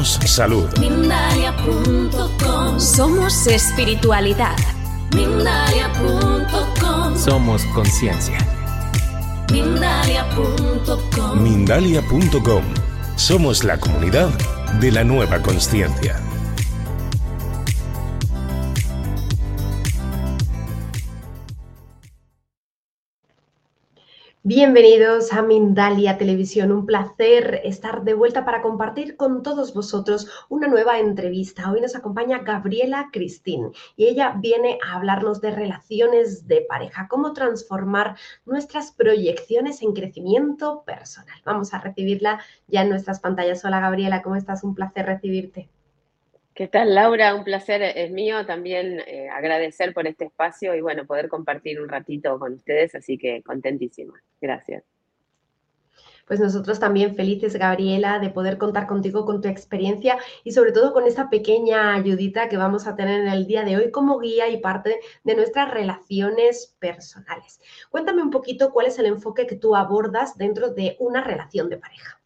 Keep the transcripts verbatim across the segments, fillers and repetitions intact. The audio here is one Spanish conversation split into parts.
Somos salud. Mindalia punto com. Somos espiritualidad. Mindalia punto com. Somos conciencia. Mindalia punto com. Mindalia punto com. Somos la comunidad de la nueva consciencia. Bienvenidos a Mindalia Televisión, un placer estar de vuelta para compartir con todos vosotros una nueva entrevista. Hoy nos acompaña Gabriela Cristín y ella viene a hablarnos de relaciones de pareja, cómo transformar nuestras proyecciones en crecimiento personal. Vamos a recibirla ya en nuestras pantallas. Hola Gabriela, ¿cómo estás? Un placer recibirte. ¿Qué tal, Laura? Un placer es mío también eh, agradecer por este espacio y bueno, poder compartir un ratito con ustedes, así que contentísima. Gracias. Pues nosotros también felices, Gabriela, de poder contar contigo, con tu experiencia y sobre todo con esta pequeña ayudita que vamos a tener en el día de hoy como guía y parte de nuestras relaciones personales. Cuéntame un poquito cuál es el enfoque que tú abordas dentro de una relación de pareja.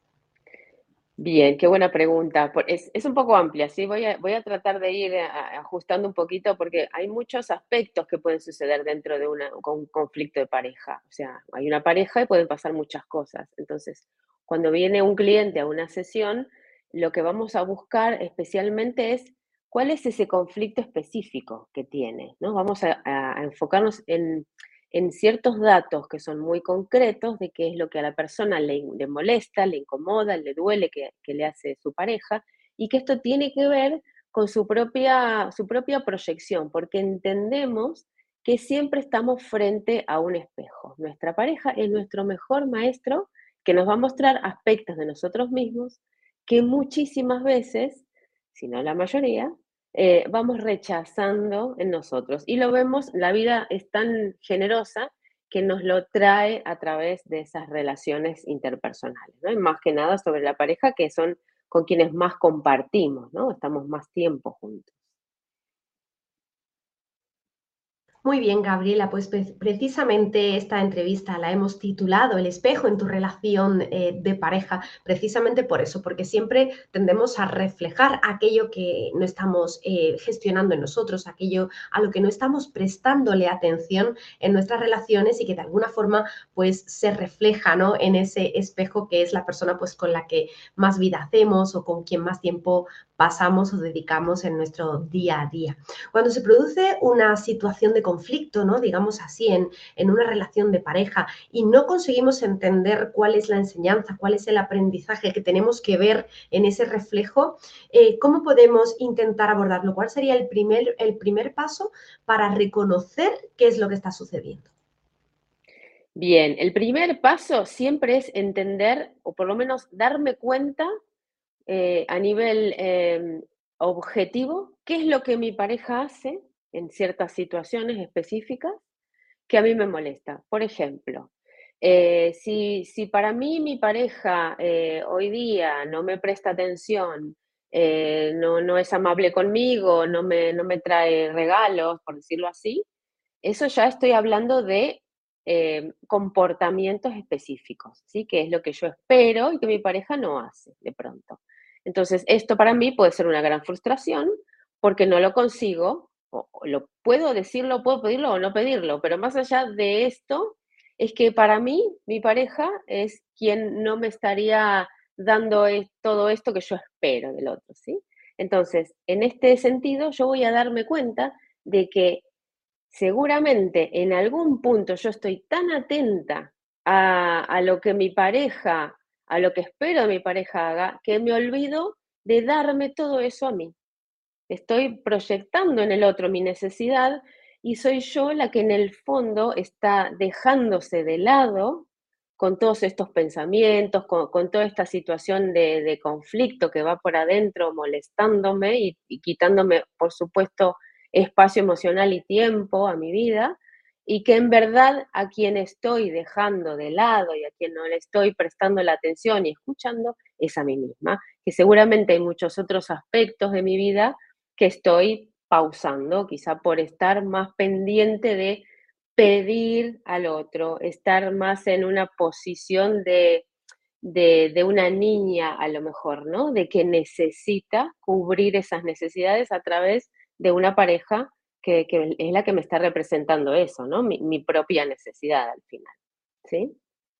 Bien, qué buena pregunta. Por- Es, es un poco amplia, ¿sí? Voy a, voy a tratar de ir a- ajustando un poquito porque hay muchos aspectos que pueden suceder dentro de una, con un conflicto de pareja. O sea, hay una pareja y pueden pasar muchas cosas. Entonces, cuando viene un cliente a una sesión, lo que vamos a buscar especialmente es cuál es ese conflicto específico que tiene, ¿no? Vamos a, a- a enfocarnos en en ciertos datos que son muy concretos de qué es lo que a la persona le, le molesta, le incomoda, le duele, que, que le hace su pareja, y que esto tiene que ver con su propia, su propia proyección, porque entendemos que siempre estamos frente a un espejo. Nuestra pareja es nuestro mejor maestro que nos va a mostrar aspectos de nosotros mismos que muchísimas veces, si no la mayoría, eh, vamos rechazando en nosotros. Y lo vemos, la vida es tan generosa que nos lo trae a través de esas relaciones interpersonales, ¿no? Y más que nada sobre la pareja, que son con quienes más compartimos, ¿no? Estamos más tiempo juntos. Muy bien, Gabriela, pues pre- precisamente esta entrevista la hemos titulado El espejo en tu relación eh, de pareja, precisamente por eso, porque siempre tendemos a reflejar aquello que no estamos eh, gestionando en nosotros, aquello a lo que no estamos prestándole atención en nuestras relaciones y que de alguna forma pues se refleja, ¿no?, en ese espejo que es la persona pues con la que más vida hacemos o con quien más tiempo pasamos o dedicamos en nuestro día a día. Cuando se produce una situación de conflicto, ¿no?, digamos así, en, en una relación de pareja y no conseguimos entender cuál es la enseñanza, cuál es el aprendizaje que tenemos que ver en ese reflejo, eh, ¿cómo podemos intentar abordarlo? ¿Cuál sería el primer, el primer paso para reconocer qué es lo que está sucediendo? Bien, el primer paso siempre es entender, o por lo menos darme cuenta eh, a nivel eh, objetivo, qué es lo que mi pareja hace en ciertas situaciones específicas que a mí me molesta. Por ejemplo, eh, si, si para mí mi pareja eh, hoy día no me presta atención, eh, no, no es amable conmigo, no me, no me trae regalos, por decirlo así, eso ya estoy hablando de eh, comportamientos específicos, ¿sí? Que es lo que yo espero y que mi pareja no hace de pronto. Entonces, esto para mí puede ser una gran frustración porque no lo consigo, o, o lo puedo decirlo, puedo pedirlo o no pedirlo, pero más allá de esto, es que para mí, mi pareja es quien no me estaría dando es- todo esto que yo espero del otro, ¿sí? Entonces, en este sentido, yo voy a darme cuenta de que seguramente en algún punto yo estoy tan atenta a, a lo que mi pareja, a lo que espero de mi pareja haga, que me olvido de darme todo eso a mí. Estoy proyectando en el otro mi necesidad y soy yo la que en el fondo está dejándose de lado con todos estos pensamientos, con, con toda esta situación de, de conflicto que va por adentro molestándome y, y quitándome, por supuesto, espacio emocional y tiempo a mi vida, y que en verdad a quien estoy dejando de lado y a quien no le estoy prestando la atención y escuchando es a mí misma, que seguramente hay muchos otros aspectos de mi vida que estoy pausando, quizá por estar más pendiente de pedir al otro, estar más en una posición de, de, de una niña a lo mejor, ¿no? De que necesita cubrir esas necesidades a través de una pareja que, que es la que me está representando eso, ¿no? Mi, mi propia necesidad al final, ¿sí?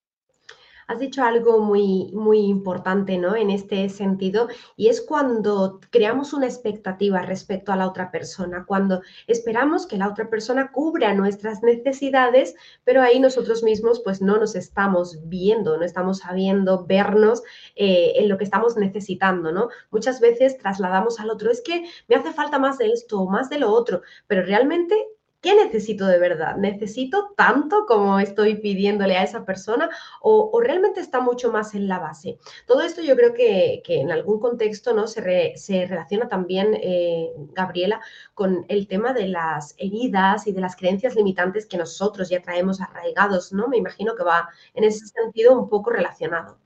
Has dicho algo muy, muy importante, ¿no? En este sentido, y es cuando creamos una expectativa respecto a la otra persona, cuando esperamos que la otra persona cubra nuestras necesidades, pero ahí nosotros mismos pues no nos estamos viendo, no estamos sabiendo vernos eh, en lo que estamos necesitando, ¿no? Muchas veces trasladamos al otro, es que me hace falta más de esto o más de lo otro, pero realmente ¿qué necesito de verdad? ¿Necesito tanto como estoy pidiéndole a esa persona o, o realmente está mucho más en la base? Todo esto yo creo que, que en algún contexto, ¿no? se, re, se relaciona también, eh, Gabriela, con el tema de las heridas y de las creencias limitantes que nosotros ya traemos arraigados, ¿no? Me imagino que va en ese sentido un poco relacionado.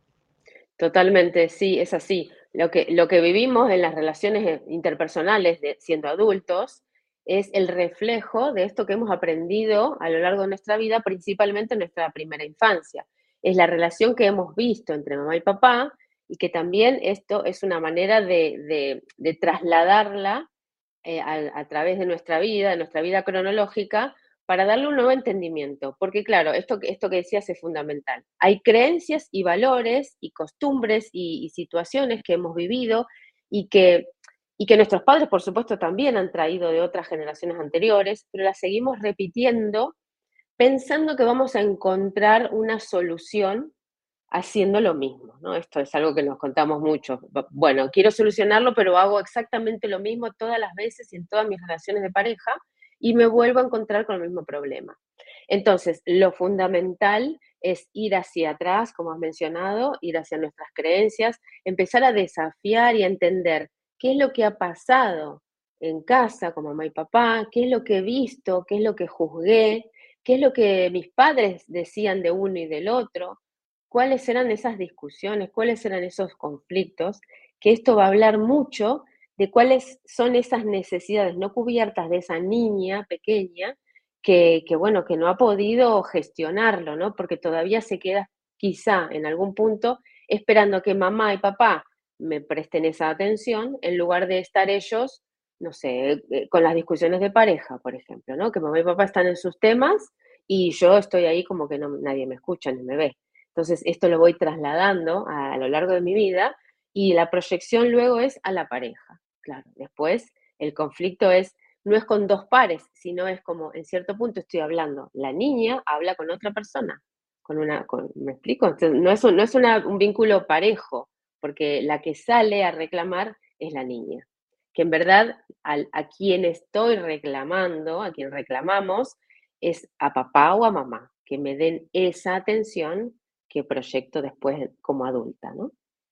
Totalmente, sí, es así. Lo que, lo que vivimos en las relaciones eh, interpersonales de, siendo adultos es el reflejo de esto que hemos aprendido a lo largo de nuestra vida, principalmente en nuestra primera infancia. Es la relación que hemos visto entre mamá y papá y que también esto es una manera de, de, de trasladarla eh, a, a través de nuestra vida, de nuestra vida cronológica, para darle un nuevo entendimiento. Porque claro, esto, esto que decías es fundamental. Hay creencias y valores y costumbres y, y situaciones que hemos vivido y que, y que nuestros padres, por supuesto, también han traído de otras generaciones anteriores, pero las seguimos repitiendo pensando que vamos a encontrar una solución haciendo lo mismo, ¿no? Esto es algo que nos contamos mucho. Bueno, quiero solucionarlo, pero hago exactamente lo mismo todas las veces y en todas mis relaciones de pareja y me vuelvo a encontrar con el mismo problema. Entonces, lo fundamental es ir hacia atrás, como has mencionado, ir hacia nuestras creencias, empezar a desafiar y a entender qué es lo que ha pasado en casa con mamá y papá, qué es lo que he visto, qué es lo que juzgué, qué es lo que mis padres decían de uno y del otro, cuáles eran esas discusiones, cuáles eran esos conflictos, que esto va a hablar mucho de cuáles son esas necesidades no cubiertas de esa niña pequeña que, que, bueno, que no ha podido gestionarlo, ¿no? Porque todavía se queda quizá en algún punto esperando que mamá y papá me presten esa atención en lugar de estar ellos, no sé, eh, con las discusiones de pareja, por ejemplo, ¿no? Que mamá y papá están en sus temas y yo estoy ahí como que no, nadie me escucha ni me ve. Entonces, esto lo voy trasladando a, a lo largo de mi vida y la proyección luego es a la pareja. Claro, después el conflicto es, no es con dos pares, sino es como, en cierto punto estoy hablando, la niña habla con otra persona, con una, con, ¿me explico? Entonces, no es, un, no es una, un vínculo parejo, porque la que sale a reclamar es la niña. Que en verdad al, a quien estoy reclamando, a quien reclamamos, es a papá o a mamá, que me den esa atención que proyecto después como adulta, ¿no?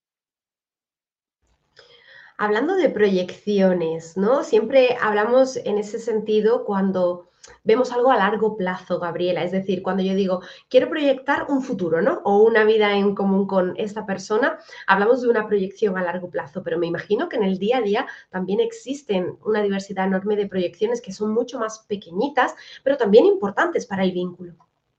Hablando de proyecciones, ¿no? Siempre hablamos en ese sentido cuando vemos algo a largo plazo, Gabriela. Es decir, cuando yo digo, quiero proyectar un futuro, ¿no? O una vida en común con esta persona, hablamos de una proyección a largo plazo, pero me imagino que en el día a día también existen una diversidad enorme de proyecciones que son mucho más pequeñitas, pero también importantes para el vínculo.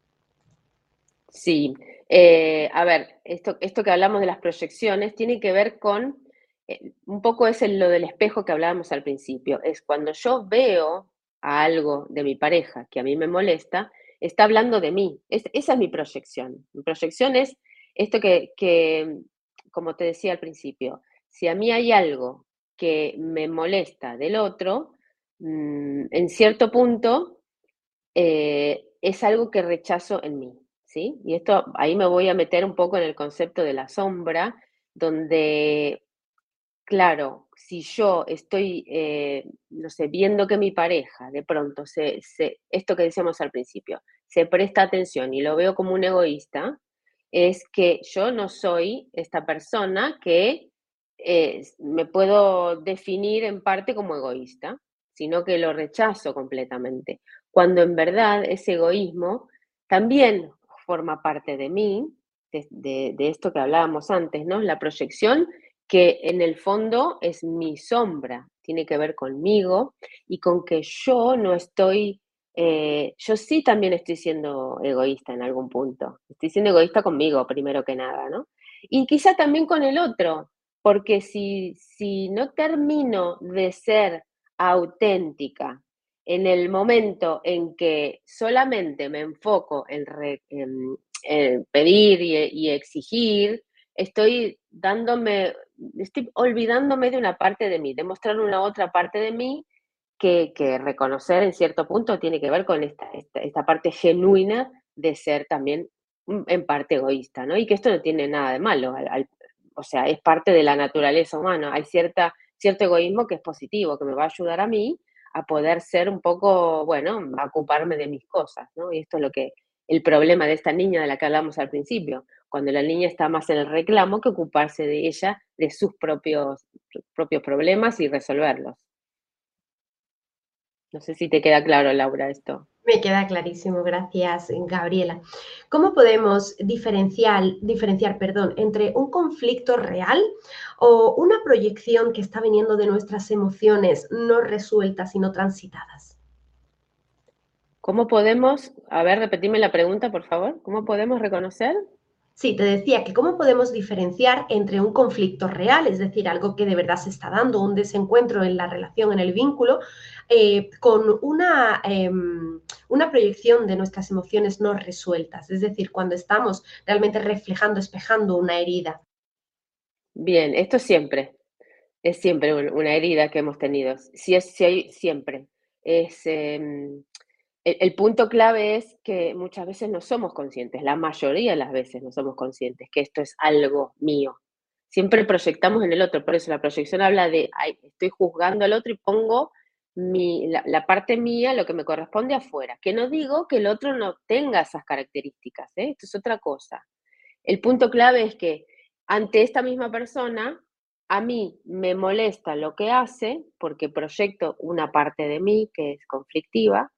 Sí, eh, a ver, esto, esto que hablamos de las proyecciones tiene que ver con, eh, un poco es el- lo del espejo que hablábamos al principio, es cuando yo veo a algo de mi pareja que a mí me molesta, está hablando de mí, es, esa es mi proyección. Mi proyección es esto que, que, como te decía al principio, si a mí hay algo que me molesta del otro, mm, en cierto punto eh, es algo que rechazo en mí, ¿sí? Y esto, ahí me voy a meter un poco en el concepto de la sombra, donde, claro, si yo estoy, eh, no sé, viendo que mi pareja de pronto se, se, esto que decíamos al principio, se presta atención y lo veo como un egoísta, es que yo no soy esta persona que eh, me puedo definir en parte como egoísta, sino que lo rechazo completamente. Cuando en verdad ese egoísmo también forma parte de mí, de, de, de esto que hablábamos antes, ¿no? La proyección que en el fondo es mi sombra, tiene que ver conmigo y con que yo no estoy, eh, yo sí también estoy siendo egoísta en algún punto, estoy siendo egoísta conmigo primero que nada, ¿no? Y quizá también con el otro, porque si, si no termino de ser auténtica en el momento en que solamente me enfoco en, re, en, en pedir y, y exigir, estoy dándome, estoy olvidándome de una parte de mí, de mostrar una otra parte de mí que, que reconocer en cierto punto tiene que ver con esta, esta, esta parte genuina de ser también mm, en parte egoísta, ¿no? Y que esto no tiene nada de malo, al, al, o sea, es parte de la naturaleza humana. Hay cierta, cierto egoísmo que es positivo, que me va a ayudar a mí a poder ser un poco, bueno, a ocuparme de mis cosas, ¿no? Y esto es lo que, el problema de esta niña de la que hablamos al principio, cuando la niña está más en el reclamo que ocuparse de ella, de sus propios, propios problemas y resolverlos. No sé si te queda claro, Laura, esto. Me queda clarísimo, gracias, Gabriela. ¿Cómo podemos diferenciar, diferenciar, perdón, entre un conflicto real o una proyección que está viniendo de nuestras emociones no resueltas y no transitadas? ¿Cómo podemos, a ver, repetime la pregunta, por favor, ¿cómo podemos reconocer? Sí, te decía que cómo podemos diferenciar entre un conflicto real, es decir, algo que de verdad se está dando, un desencuentro en la relación, en el vínculo, eh, con una, eh, una proyección de nuestras emociones no resueltas, es decir, cuando estamos realmente reflejando, espejando una herida. Bien, esto siempre, es siempre una herida que hemos tenido, si es, si hay, siempre. Es, eh, el, el punto clave es que muchas veces no somos conscientes, la mayoría de las veces no somos conscientes que esto es algo mío. Siempre proyectamos en el otro, por eso la proyección habla de, ay, estoy juzgando al otro y pongo mi, la, la parte mía, lo que me corresponde afuera. Que no digo que el otro no tenga esas características, ¿eh? Esto es otra cosa. El punto clave es que ante esta misma persona, a mí me molesta lo que hace porque proyecto una parte de mí que es conflictiva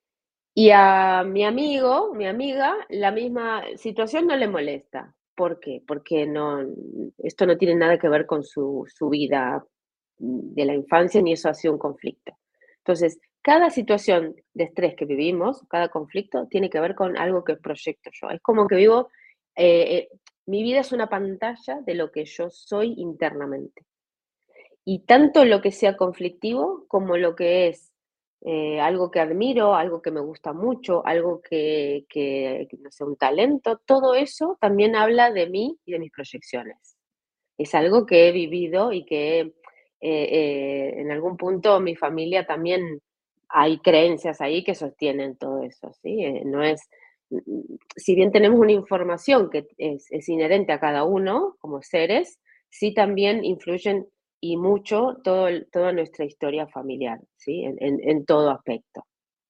y a mi amigo, mi amiga, la misma situación no le molesta. ¿Por qué? Porque no, esto no tiene nada que ver con su, su vida de la infancia ni eso ha sido un conflicto. Entonces, cada situación de estrés que vivimos, cada conflicto, tiene que ver con algo que proyecto yo. Es como que vivo, eh, eh, mi vida es una pantalla de lo que yo soy internamente. Y tanto lo que sea conflictivo como lo que es eh, algo que admiro, algo que me gusta mucho, algo que, que, que, no sé, un talento, todo eso también habla de mí y de mis proyecciones. Es algo que he vivido y que eh, eh, en algún punto mi familia también hay creencias ahí que sostienen todo eso, ¿sí? Eh, no es, si bien tenemos una información que es, es inherente a cada uno como seres, sí también influyen y mucho todo, toda nuestra historia familiar, ¿sí? En, en, en todo aspecto.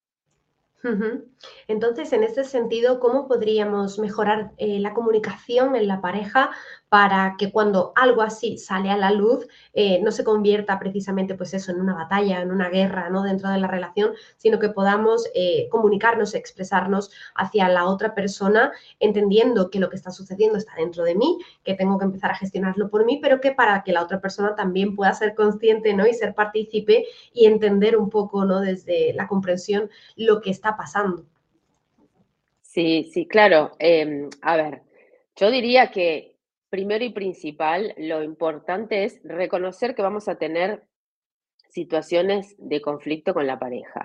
Uh-huh. Entonces, en ese sentido, ¿cómo podríamos mejorar eh, la comunicación en la pareja para que cuando algo así sale a la luz eh, no se convierta precisamente, pues eso, en una batalla, en una guerra, ¿no? Dentro de la relación, sino que podamos eh, comunicarnos, expresarnos hacia la otra persona, entendiendo que lo que está sucediendo está dentro de mí, que tengo que empezar a gestionarlo por mí, pero que para que la otra persona también pueda ser consciente, ¿no? Y ser partícipe y entender un poco, ¿no? Desde la comprensión lo que está pasando. Sí, sí, claro. Eh, a ver, yo diría que primero y principal, lo importante es reconocer que vamos a tener situaciones de conflicto con la pareja.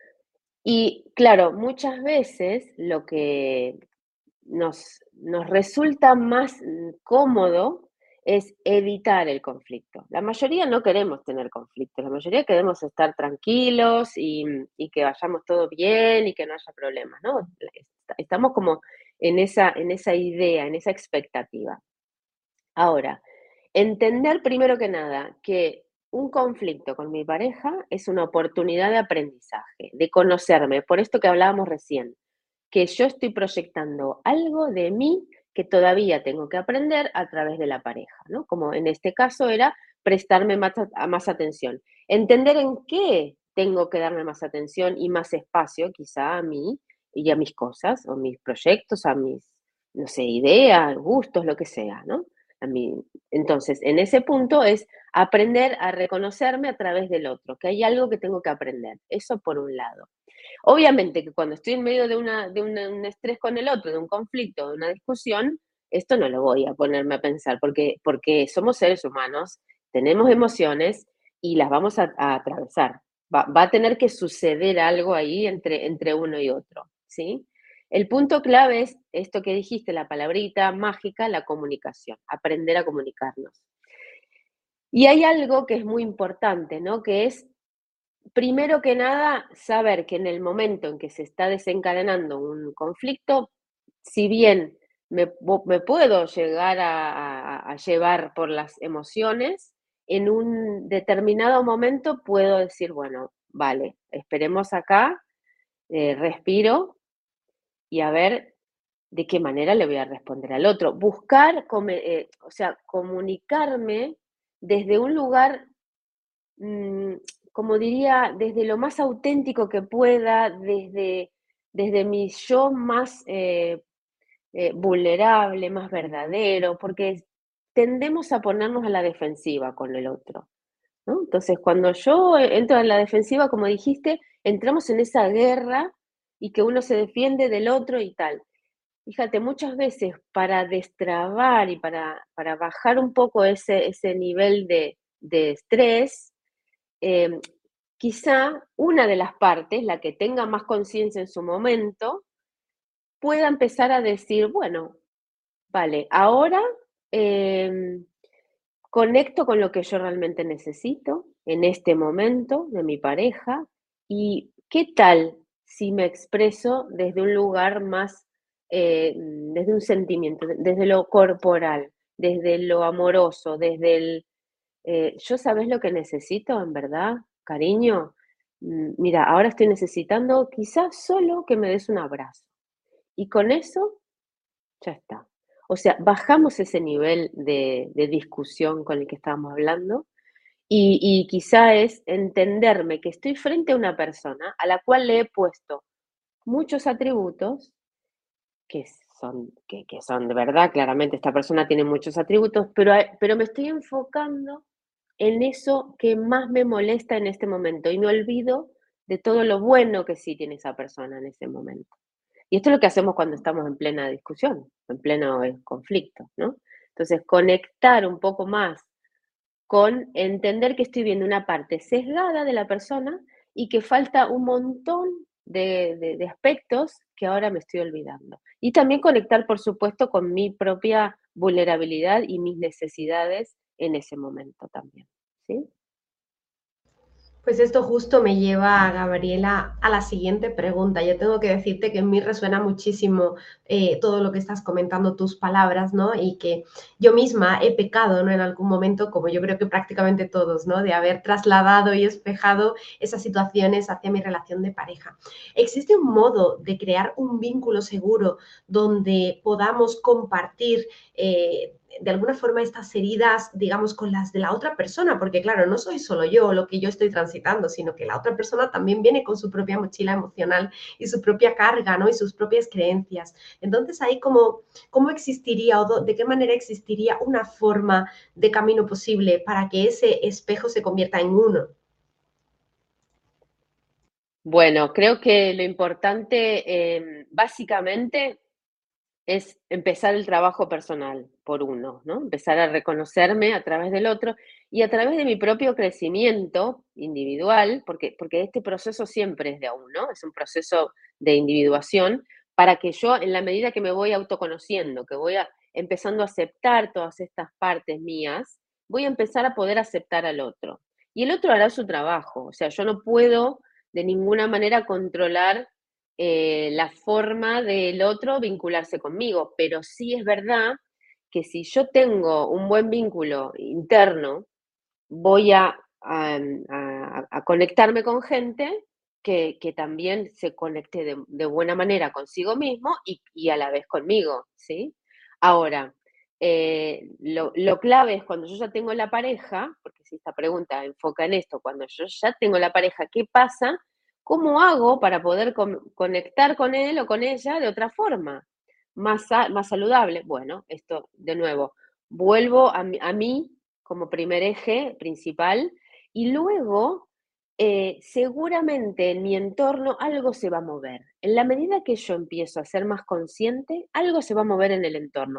Y claro, muchas veces lo que nos, nos resulta más cómodo es evitar el conflicto. La mayoría no queremos tener conflicto, la mayoría queremos estar tranquilos y, y que vayamos todo bien y que no haya problemas, ¿no? Estamos como en esa, en esa idea, en esa expectativa. Ahora, entender primero que nada que un conflicto con mi pareja es una oportunidad de aprendizaje, de conocerme, por esto que hablábamos recién, que yo estoy proyectando algo de mí que todavía tengo que aprender a través de la pareja, ¿no? Como en este caso era prestarme más, a, más atención, entender en qué tengo que darme más atención y más espacio quizá a mí y a mis cosas, o mis proyectos, a mis, no sé, ideas, gustos, lo que sea, ¿no? A mí. Entonces, en ese punto es aprender a reconocerme a través del otro, que hay algo que tengo que aprender, eso por un lado. Obviamente que cuando estoy en medio de, una, de una, un estrés con el otro, de un conflicto, de una discusión, esto no lo voy a ponerme a pensar, porque, porque somos seres humanos, tenemos emociones y las vamos a, a atravesar. Va, va a tener que suceder algo ahí entre, entre uno y otro, ¿sí? El punto clave es esto que dijiste, la palabrita mágica, la comunicación, aprender a comunicarnos. Y hay algo que es muy importante, ¿no? Que es, primero que nada, saber que en el momento en que se está desencadenando un conflicto, si bien me, me puedo llegar a, a, a llevar por las emociones, en un determinado momento puedo decir, bueno, vale, esperemos acá, eh, respiro y a ver de qué manera le voy a responder al otro. Buscar, eh, o sea, comunicarme desde un lugar, mmm, como diría, desde lo más auténtico que pueda, desde, desde mi yo más eh, eh, vulnerable, más verdadero, porque tendemos a ponernos a la defensiva con el otro, ¿no? Entonces, cuando yo entro en la defensiva, como dijiste, entramos en esa guerra y que uno se defiende del otro y tal. Fíjate, muchas veces para destrabar y para, para bajar un poco ese, ese nivel de, de estrés, eh, quizá una de las partes, la que tenga más conciencia en su momento, pueda empezar a decir, bueno, vale, ahora eh, conecto con lo que yo realmente necesito en este momento de mi pareja y qué tal si me expreso desde un lugar más, eh, desde un sentimiento, desde lo corporal, desde lo amoroso, desde el, eh, yo sabes lo que necesito en verdad, cariño. Mm, Mira, ahora estoy necesitando quizás solo que me des un abrazo. Y con eso ya está. O sea, bajamos ese nivel de, de discusión con el que estábamos hablando y, y quizá es entenderme que estoy frente a una persona a la cual le he puesto muchos atributos que son, que, que son de verdad, claramente esta persona tiene muchos atributos, pero, pero me estoy enfocando en eso que más me molesta en este momento y me olvido de todo lo bueno que sí tiene esa persona en ese momento. Y esto es lo que hacemos cuando estamos en plena discusión, en pleno eh, conflicto, ¿no? Entonces, conectar un poco más con entender que estoy viendo una parte sesgada de la persona y que falta un montón de, de, de aspectos que ahora me estoy olvidando. Y también conectar, por supuesto, con mi propia vulnerabilidad y mis necesidades en ese momento también, ¿sí? Pues esto justo me lleva, Gabriela, a la siguiente pregunta. Yo tengo que decirte que en mí resuena muchísimo eh, todo lo que estás comentando, tus palabras, ¿no? Y que yo misma he pecado, ¿no? En algún momento, como yo creo que prácticamente todos, ¿no? De haber trasladado y espejado esas situaciones hacia mi relación de pareja. ¿Existe un modo de crear un vínculo seguro donde podamos compartir eh, de alguna forma estas heridas, digamos, con las de la otra persona? Porque claro, no soy solo yo lo que yo estoy transitando, sino que la otra persona también viene con su propia mochila emocional y su propia carga, ¿no? Y sus propias creencias. Entonces ahí cómo, cómo existiría o de qué manera existiría una forma de camino posible para que ese espejo se convierta en uno. Bueno, creo que lo importante, eh, básicamente, es empezar el trabajo personal por uno, ¿no? Empezar a reconocerme a través del otro y a través de mi propio crecimiento individual, porque, porque este proceso siempre es de a uno, es un proceso de individuación, para que yo, en la medida que me voy autoconociendo, que voy a, empezando a aceptar todas estas partes mías, voy a empezar a poder aceptar al otro. Y el otro hará su trabajo, o sea, yo no puedo de ninguna manera controlar eh, la forma del otro vincularse conmigo, pero sí es verdad que si yo tengo un buen vínculo interno, voy a, a, a, a conectarme con gente que, que, también se conecte de, de buena manera consigo mismo y, y, a la vez conmigo, ¿sí? Ahora, eh, lo, lo clave es cuando yo ya tengo la pareja, porque si esta pregunta enfoca en esto, cuando yo ya tengo la pareja, ¿qué pasa? ¿Cómo hago para poder con, conectar con él o con ella de otra forma? Más, más saludable. Bueno, esto de nuevo, vuelvo a, a mí como primer eje principal y luego eh, seguramente en mi entorno algo se va a mover. En la medida que yo empiezo a ser más consciente, algo se va a mover en el entorno.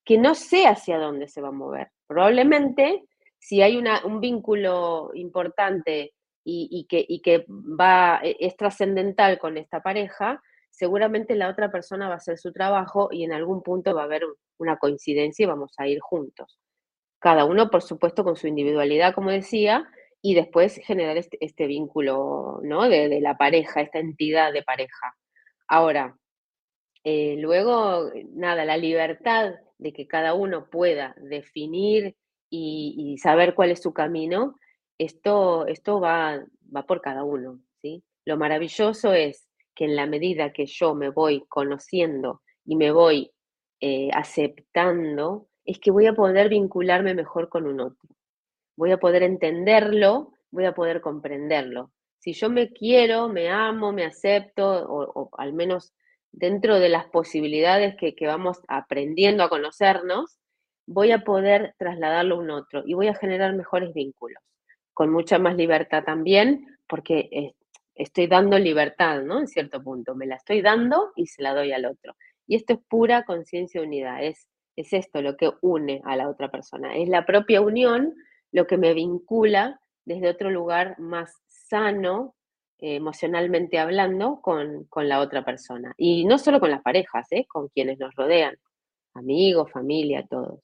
que no sé hacia dónde se va a mover. Probablemente, si hay una, un vínculo importante y, y que, y que va, es trascendental con esta pareja, seguramente la otra persona va a hacer su trabajo y en algún punto va a haber una coincidencia y vamos a ir juntos. Cada uno, por supuesto, con su individualidad, como decía, y después generar este, este vínculo, ¿no? De, de la pareja, esta entidad de pareja. Ahora, eh, luego, nada, la libertad de que cada uno pueda definir y, y saber cuál es su camino, esto, esto va, va por cada uno, ¿sí? Lo maravilloso es que en la medida que yo me voy conociendo y me voy eh, aceptando, es que voy a poder vincularme mejor con un otro. Voy a poder entenderlo, voy a poder comprenderlo. Si yo me quiero, me amo, me acepto, o, o al menos dentro de las posibilidades que, que vamos aprendiendo a conocernos, voy a poder trasladarlo a un otro y voy a generar mejores vínculos, con mucha más libertad también, porque eh, estoy dando libertad, ¿no? En cierto punto, me la estoy dando y se la doy al otro. Y esto es pura conciencia de unidad, es, es esto lo que une a la otra persona, es la propia unión lo que me vincula desde otro lugar más sano, eh, emocionalmente hablando, con, con la otra persona. Y no solo con las parejas, ¿eh? Con quienes nos rodean, amigos, familia, todos.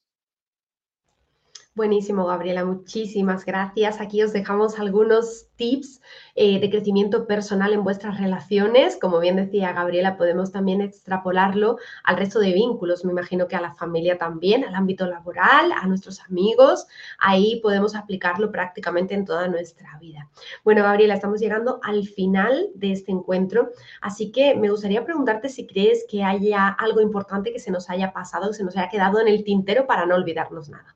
Buenísimo, Gabriela, muchísimas gracias. Aquí os dejamos algunos tips eh, de crecimiento personal en vuestras relaciones. Como bien decía Gabriela, podemos también extrapolarlo al resto de vínculos. Me imagino que a la familia también, al ámbito laboral, a nuestros amigos. Ahí podemos aplicarlo prácticamente en toda nuestra vida. Bueno, Gabriela, estamos llegando al final de este encuentro, así que me gustaría preguntarte si crees que haya algo importante que se nos haya pasado, que se nos haya quedado en el tintero para no olvidarnos nada.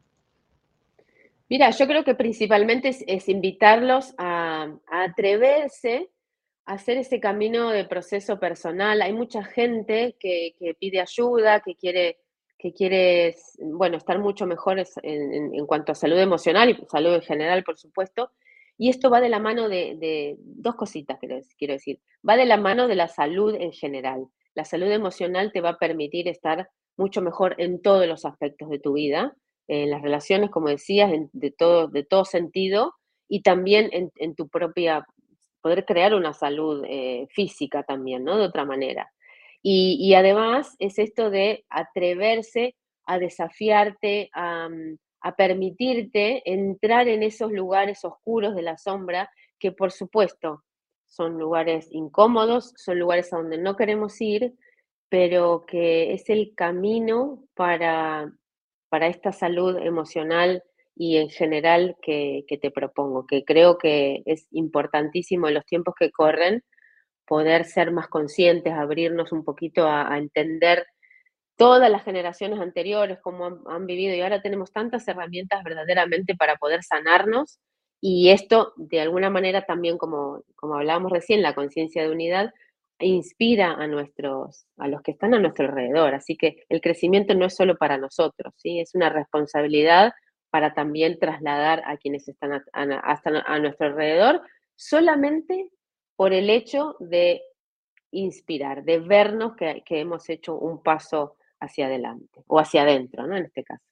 Mira, yo creo que principalmente es, es invitarlos a, a atreverse a hacer ese camino de proceso personal. Hay mucha gente que, que pide ayuda, que quiere, que quiere, bueno, estar mucho mejor en, en, en cuanto a salud emocional y salud en general, por supuesto. Y esto va de la mano de, de dos cositas, quiero decir. Va de la mano de la salud en general. La salud emocional te va a permitir estar mucho mejor en todos los aspectos de tu vida, en las relaciones, como decías, en, de, todo, de todo sentido, y también en, en tu propia, poder crear una salud eh, física también, ¿no? De otra manera. Y, y además es esto de atreverse a desafiarte, a, a permitirte entrar en esos lugares oscuros de la sombra, que por supuesto son lugares incómodos, son lugares a donde no queremos ir, pero que es el camino para, para esta salud emocional y en general que, que te propongo, que creo que es importantísimo en los tiempos que corren poder ser más conscientes, abrirnos un poquito a, a entender todas las generaciones anteriores, cómo han, han vivido, y ahora tenemos tantas herramientas verdaderamente para poder sanarnos, y esto de alguna manera también, como, como hablábamos recién, la conciencia de unidad, inspira a nuestros, a los que están a nuestro alrededor. Así que el crecimiento no es solo para nosotros, ¿sí? Es una responsabilidad para también trasladar a quienes están a, a, hasta a nuestro alrededor, solamente por el hecho de inspirar, de vernos que, que hemos hecho un paso hacia adelante, o hacia adentro, ¿no? En este caso.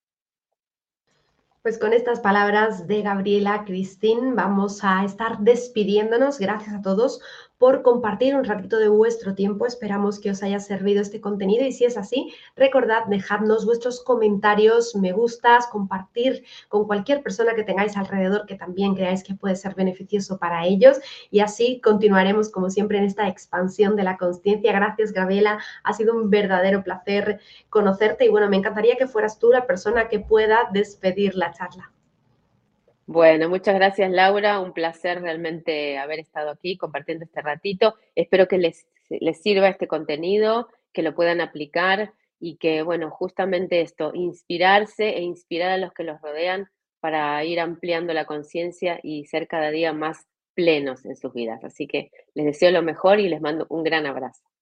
Pues con estas palabras de Gabriela Cristín vamos a estar despidiéndonos. Gracias a todos por compartir un ratito de vuestro tiempo. Esperamos que os haya servido este contenido y si es así, recordad dejadnos vuestros comentarios, me gustas, compartir con cualquier persona que tengáis alrededor que también creáis que puede ser beneficioso para ellos y así continuaremos como siempre en esta expansión de la consciencia. Gracias, Gabriela. Ha sido un verdadero placer conocerte y bueno, me encantaría que fueras tú la persona que pueda despedir la charla. Bueno, muchas gracias, Laura. Un placer realmente haber estado aquí compartiendo este ratito. Espero que les, les sirva este contenido, que lo puedan aplicar y que, bueno, justamente esto, inspirarse e inspirar a los que los rodean para ir ampliando la conciencia y ser cada día más plenos en sus vidas. Así que les deseo lo mejor y les mando un gran abrazo.